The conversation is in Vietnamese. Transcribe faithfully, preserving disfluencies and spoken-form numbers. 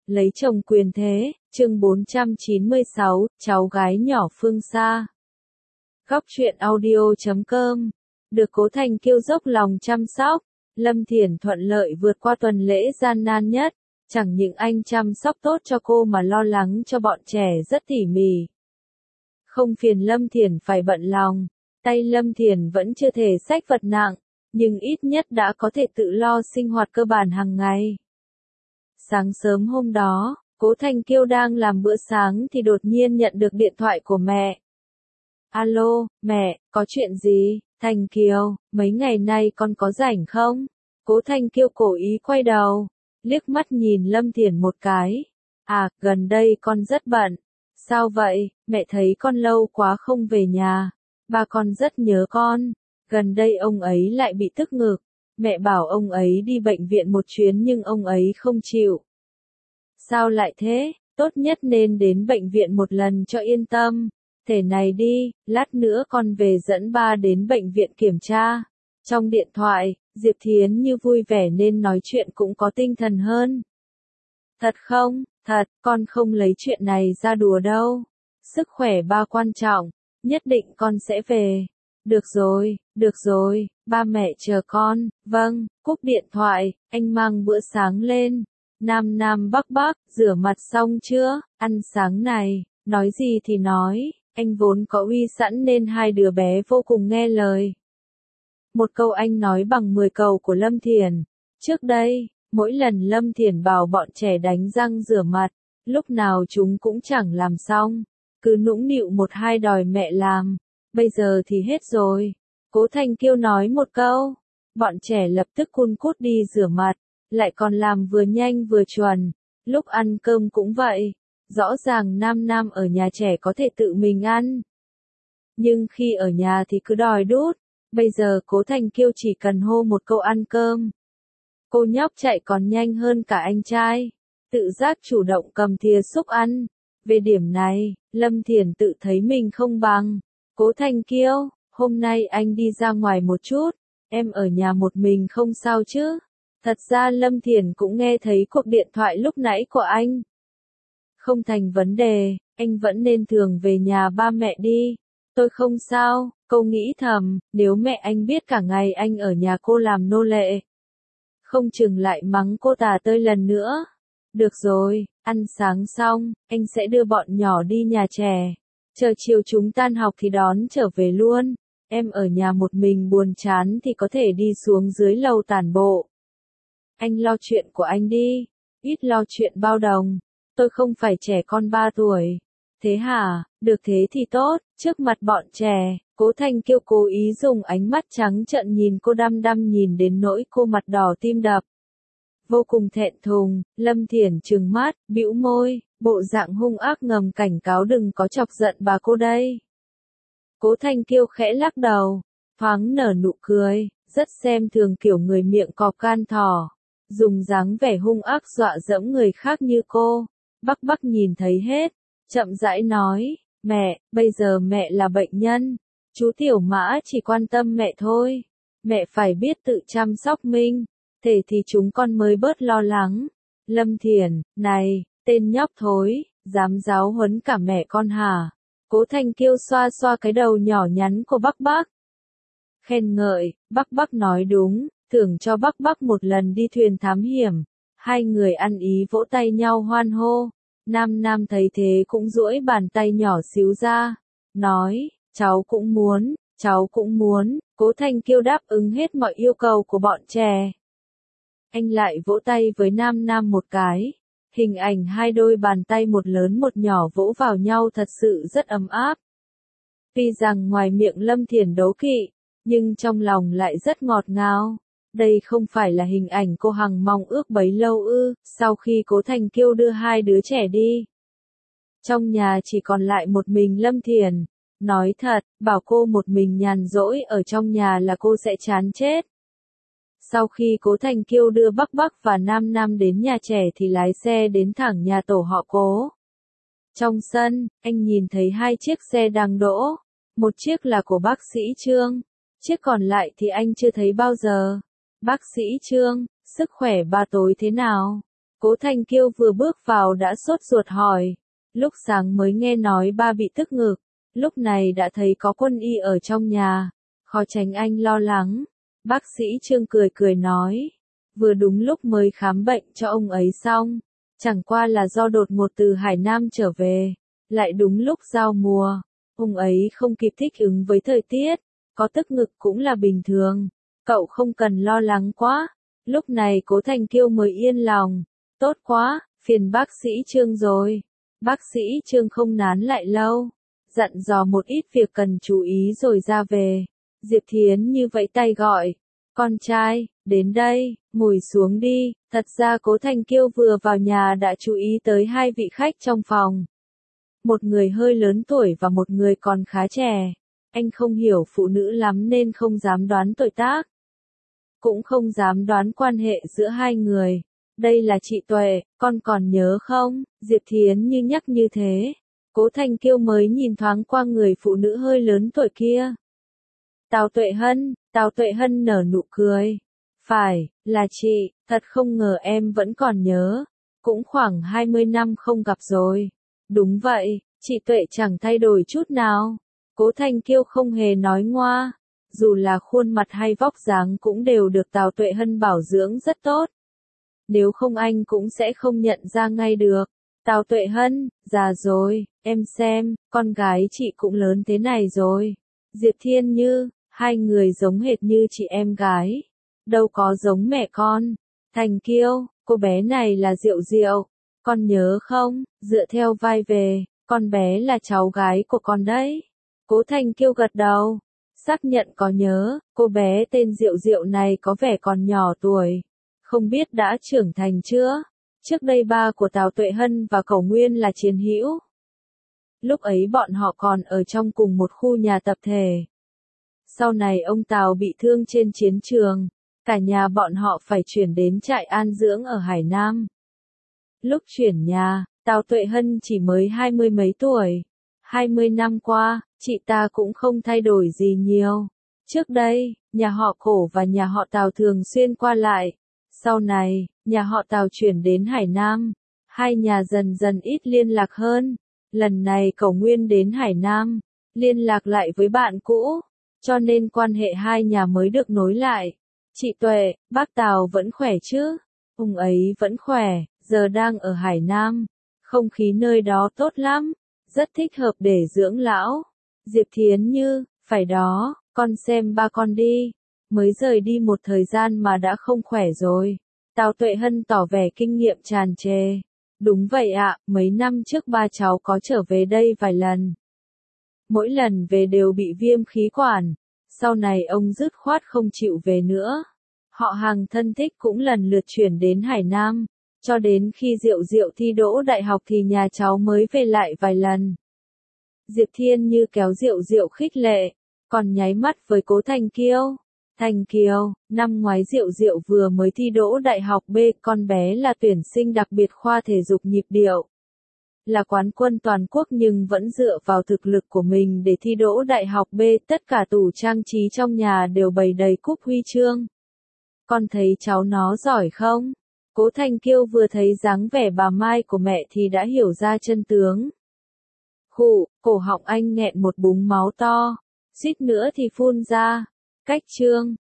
Lấy chồng quyền thế, chương bốn trăm chín mươi sáu, cháu gái nhỏ phương xa. Góc truyện audio chấm com. Được Cố Thành Kiêu dốc lòng chăm sóc, Lâm Thiển thuận lợi vượt qua tuần lễ gian nan nhất. Chẳng những anh chăm sóc tốt cho cô mà lo lắng cho bọn trẻ rất tỉ mỉ. Không phiền Lâm Thiển phải bận lòng, tay Lâm Thiển vẫn chưa thể xách vật nặng, nhưng ít nhất đã có thể tự lo sinh hoạt cơ bản hàng ngày. Sáng sớm hôm đó, Cố Thành Kiêu đang làm bữa sáng thì đột nhiên nhận được điện thoại của mẹ. Alo, mẹ, có chuyện gì? Thành Kiều, mấy ngày nay con có rảnh không? Cố Thành Kiêu cố ý quay đầu, liếc mắt nhìn Lâm Thiển một cái. À, gần đây con rất bận. Sao vậy, mẹ thấy con lâu quá không về nhà. Ba con rất nhớ con. Gần đây ông ấy lại bị tức ngực. Mẹ bảo ông ấy đi bệnh viện một chuyến nhưng ông ấy không chịu. Sao lại thế? Tốt nhất nên đến bệnh viện một lần cho yên tâm. Thế này đi, lát nữa con về dẫn ba đến bệnh viện kiểm tra. Trong điện thoại, Diệp Thiến như vui vẻ nên nói chuyện cũng có tinh thần hơn. Thật không? Thật, con không lấy chuyện này ra đùa đâu. Sức khỏe ba quan trọng, nhất định con sẽ về. Được rồi, được rồi, ba mẹ chờ con. Vâng, cúp điện thoại, anh mang bữa sáng lên. Nam Nam Bắc Bắc, rửa mặt xong chưa? Ăn sáng này, nói gì thì nói, anh vốn có uy sẵn nên hai đứa bé vô cùng nghe lời. Một câu anh nói bằng mười câu của Lâm Thiển. Trước đây, mỗi lần Lâm Thiển bảo bọn trẻ đánh răng rửa mặt, lúc nào chúng cũng chẳng làm xong, cứ nũng nịu một hai đòi mẹ làm. Bây giờ thì hết rồi. Cố Thành Kiêu nói một câu, bọn trẻ lập tức cun cút đi rửa mặt, lại còn làm vừa nhanh vừa chuẩn. Lúc ăn cơm cũng vậy, rõ ràng Nam Nam ở nhà trẻ có thể tự mình ăn, nhưng khi ở nhà thì cứ đòi đút. Bây giờ Cố Thành Kiêu chỉ cần hô một câu ăn cơm, cô nhóc chạy còn nhanh hơn cả anh trai, tự giác chủ động cầm thìa xúc ăn. Về điểm này, Lâm Thiển tự thấy mình không bằng. Cố Thành Kiêu, hôm nay anh đi ra ngoài một chút, em ở nhà một mình không sao chứ? Thật ra Lâm Thiển cũng nghe thấy cuộc điện thoại lúc nãy của anh. Không thành vấn đề, anh vẫn nên thường về nhà ba mẹ đi. Tôi không sao, cô nghĩ thầm, nếu mẹ anh biết cả ngày anh ở nhà cô làm nô lệ, không chừng lại mắng cô tả tơi lần nữa. Được rồi, ăn sáng xong, anh sẽ đưa bọn nhỏ đi nhà trẻ. Chờ chiều chúng tan học thì đón trở về luôn. Em ở nhà một mình buồn chán thì có thể đi xuống dưới lầu tản bộ. Anh lo chuyện của anh đi, ít lo chuyện bao đồng. Tôi không phải trẻ con ba tuổi. Thế hả? Được thế thì tốt. Trước mặt bọn trẻ, Cố Thành Kiêu cố ý dùng ánh mắt trắng trợn nhìn cô, đăm đăm nhìn đến nỗi cô mặt đỏ tim đập. Vô cùng thẹn thùng, Lâm Thiển trừng mắt, bĩu môi, bộ dạng hung ác ngầm cảnh cáo đừng có chọc giận bà cô đây. Cố Thành Kiêu khẽ lắc đầu, thoáng nở nụ cười, rất xem thường kiểu người miệng cọp gan thỏ, dùng dáng vẻ hung ác dọa dẫm người khác như cô. Bắc Bắc nhìn thấy hết, chậm rãi nói, mẹ, bây giờ mẹ là bệnh nhân, chú Tiểu Mã chỉ quan tâm mẹ thôi. Mẹ phải biết tự chăm sóc mình, thế thì chúng con mới bớt lo lắng. Lâm Thiển, này, tên nhóc thối, dám giáo huấn cả mẹ con hả? Cố Thành Kiêu xoa xoa cái đầu nhỏ nhắn của Bắc Bắc. Khen ngợi, Bắc Bắc nói đúng, thưởng cho Bắc Bắc một lần đi thuyền thám hiểm. Hai người ăn ý vỗ tay nhau hoan hô. Nam Nam thấy thế cũng duỗi bàn tay nhỏ xíu ra, nói, cháu cũng muốn, cháu cũng muốn. Cố Thành Kiêu đáp ứng hết mọi yêu cầu của bọn trẻ. Anh lại vỗ tay với Nam Nam một cái. Hình ảnh hai đôi bàn tay một lớn một nhỏ vỗ vào nhau thật sự rất ấm áp. Tuy rằng ngoài miệng Lâm Thiển đố kỵ, nhưng trong lòng lại rất ngọt ngào. Đây không phải là hình ảnh cô hằng mong ước bấy lâu ư? Sau khi Cố Thành Kiêu đưa hai đứa trẻ đi, trong nhà chỉ còn lại một mình Lâm Thiển. Nói thật, bảo cô một mình nhàn rỗi ở trong nhà là cô sẽ chán chết. Sau khi Cố Thành Kiêu đưa Bắc Bắc và Nam Nam đến nhà trẻ thì lái xe đến thẳng nhà tổ họ Cố. Trong sân, anh nhìn thấy hai chiếc xe đang đỗ. Một chiếc là của bác sĩ Trương, chiếc còn lại thì anh chưa thấy bao giờ. Bác sĩ Trương, sức khỏe ba tối thế nào? Cố Thanh Kiêu vừa bước vào đã sốt ruột hỏi. Lúc sáng mới nghe nói ba bị tức ngực, lúc này đã thấy có quân y ở trong nhà, khó tránh anh lo lắng. Bác sĩ Trương cười cười nói, vừa đúng lúc mới khám bệnh cho ông ấy xong, chẳng qua là do đột ngột từ Hải Nam trở về, lại đúng lúc giao mùa, ông ấy không kịp thích ứng với thời tiết, có tức ngực cũng là bình thường, cậu không cần lo lắng quá. Lúc này Cố Thanh Kiêu mới yên lòng, tốt quá, phiền bác sĩ Trương rồi. Bác sĩ Trương không nán lại lâu, dặn dò một ít việc cần chú ý rồi ra về. Diệp Thiến như vẫy tay gọi, con trai, đến đây, ngồi xuống đi. Thật ra Cố Thanh Kiêu vừa vào nhà đã chú ý tới hai vị khách trong phòng. Một người hơi lớn tuổi và một người còn khá trẻ. Anh không hiểu phụ nữ lắm nên không dám đoán tuổi tác. Cũng không dám đoán quan hệ giữa hai người. Đây là chị Tuệ, con còn nhớ không? Diệp Thiến như nhắc như thế. Cố Thanh Kiêu mới nhìn thoáng qua người phụ nữ hơi lớn tuổi kia. Tào Tuệ Hân, Tào Tuệ Hân nở nụ cười. Phải, là chị, thật không ngờ em vẫn còn nhớ. Cũng khoảng hai mươi năm không gặp rồi. Đúng vậy, chị Tuệ chẳng thay đổi chút nào. Cố Thanh Kiêu không hề nói ngoa. Dù là khuôn mặt hay vóc dáng cũng đều được Tào Tuệ Hân bảo dưỡng rất tốt. Nếu không anh cũng sẽ không nhận ra ngay được. Tào Tuệ Hân, già rồi, em xem, con gái chị cũng lớn thế này rồi. Diệp Thiên Như, hai người giống hệt như chị em gái. Đâu có giống mẹ con. Thanh Kiêu, cô bé này là Diệu Diệu. Con nhớ không, dựa theo vai về, con bé là cháu gái của con đấy. Cố Thanh Kiêu gật đầu. Xác nhận có nhớ, cô bé tên Diệu Diệu này có vẻ còn nhỏ tuổi. Không biết đã trưởng thành chưa? Trước đây ba của Tào Tuệ Hân và Cẩu Nguyên là chiến hữu. Lúc ấy bọn họ còn ở trong cùng một khu nhà tập thể. Sau này ông Tào bị thương trên chiến trường, cả nhà bọn họ phải chuyển đến trại an dưỡng ở Hải Nam. Lúc chuyển nhà, Tào Tuệ Hân chỉ mới hai mươi mấy tuổi. Hai mươi năm qua, chị ta cũng không thay đổi gì nhiều. Trước đây, nhà họ Cổ và nhà họ Tào thường xuyên qua lại. Sau này, nhà họ Tào chuyển đến Hải Nam. Hai nhà dần dần ít liên lạc hơn. Lần này Cẩu Nguyên đến Hải Nam, liên lạc lại với bạn cũ, cho nên quan hệ hai nhà mới được nối lại. Chị Tuệ, bác Tào vẫn khỏe chứ? Ông ấy vẫn khỏe, giờ đang ở Hải Nam. Không khí nơi đó tốt lắm, rất thích hợp để dưỡng lão. Diệp Thiến Như, phải đó, con xem ba con đi. Mới rời đi một thời gian mà đã không khỏe rồi. Tào Tuệ Hân tỏ vẻ kinh nghiệm tràn trề. Đúng vậy ạ, mấy năm trước ba cháu có trở về đây vài lần. Mỗi lần về đều bị viêm khí quản. Sau này ông dứt khoát không chịu về nữa. Họ hàng thân thích cũng lần lượt chuyển đến Hải Nam. Cho đến khi Diệu Diệu thi đỗ đại học thì nhà cháu mới về lại vài lần. Diệp Thiên Như kéo Diệu Diệu khích lệ, còn nháy mắt với Cố Thanh Kiêu. Thanh Kiều, năm ngoái Diệu Diệu vừa mới thi đỗ đại học B, con bé là tuyển sinh đặc biệt khoa thể dục nhịp điệu. Là quán quân toàn quốc nhưng vẫn dựa vào thực lực của mình để thi đỗ đại học B, tất cả tủ trang trí trong nhà đều bày đầy cúp huy chương. Con thấy cháu nó giỏi không? Cố Thanh Kiêu vừa thấy dáng vẻ bà Mai của mẹ thì đã hiểu ra chân tướng. Khụ, cổ họng anh nghẹn một búng máu to, suýt nữa thì phun ra. Cách Trương,